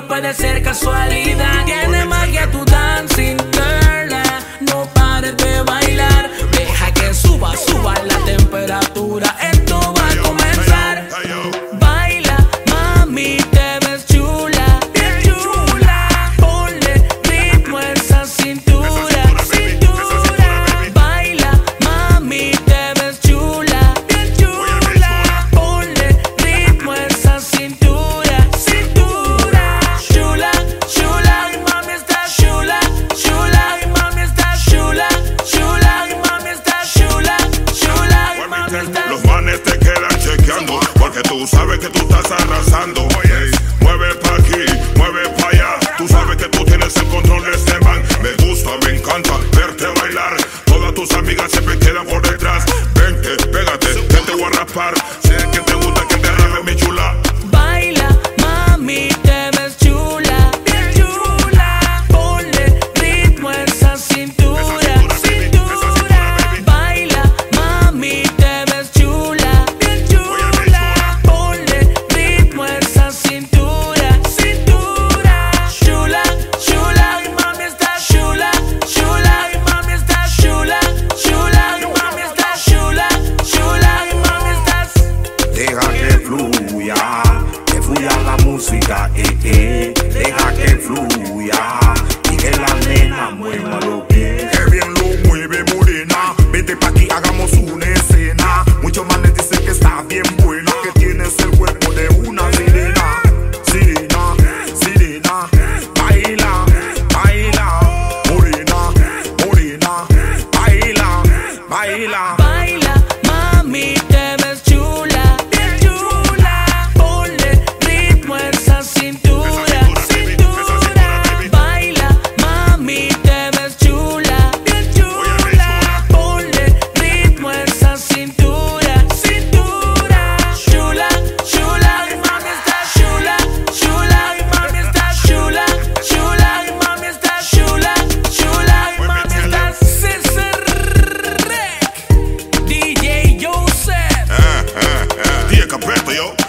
puede ser casualidad. Tiene magia tu dancing girl. No pares de bailar. Deja que suba la temperatura. Esto va a comenzar. Baila, mami, te ves chula, bien chula. Ponle ritmo a esa cintura, cintura. Baila, mami, te ves chula, bien chula. Ponle ritmo a esa cintura, cintura. Chula, chula, y mami está chula, chula, y mami está chula, chula, y mami está chula, chula, y mami está. Los manes te quedan chequeando, porque tú sabes que tú estás arrasando. Hey, mueve pa' aquí, mueve pa' allá. Tú sabes que tú tienes el control de este man. Me gusta, me encanta verte bailar. Todas tus amigas siempre quedan por detrás. Vente, pégate, que te voy a raspar. Sé que te gusta que te rape, mi chula. Baila, mami, te ves chula, bien chula. Ponle ritmo a esa cintura, cintura. Baila, mami, te ves chula, bien chula. Ponle ritmo a esa cintura, cintura. Chula, chula, y mami está chula, chula, y mami está chula, chula, y mami está chula, chula, y mami estás. Deja que fluya la música, deja que fluya y que la nena mueva los pies. Que bien lo mueve morena, vente pa' aquí, hagamos una escena. Muchos manes dicen que está bien buena, que tienes el cuerpo de una sirena. Sirena, sirena, baila, baila. Morena, morena, baila, baila. Baila, mami, te ves chula, bien chula. Ponle ritmo a esa cintura, cintura. Baila, mami, te ves chula, bien chula. Ponle ritmo a esa cintura, cintura. Chula, chula, y mami está chula, chula, y mami está chula, chula, y mami está chula, chula, y mami está César Rec, DJ Joseph. Tía Capeto, yo.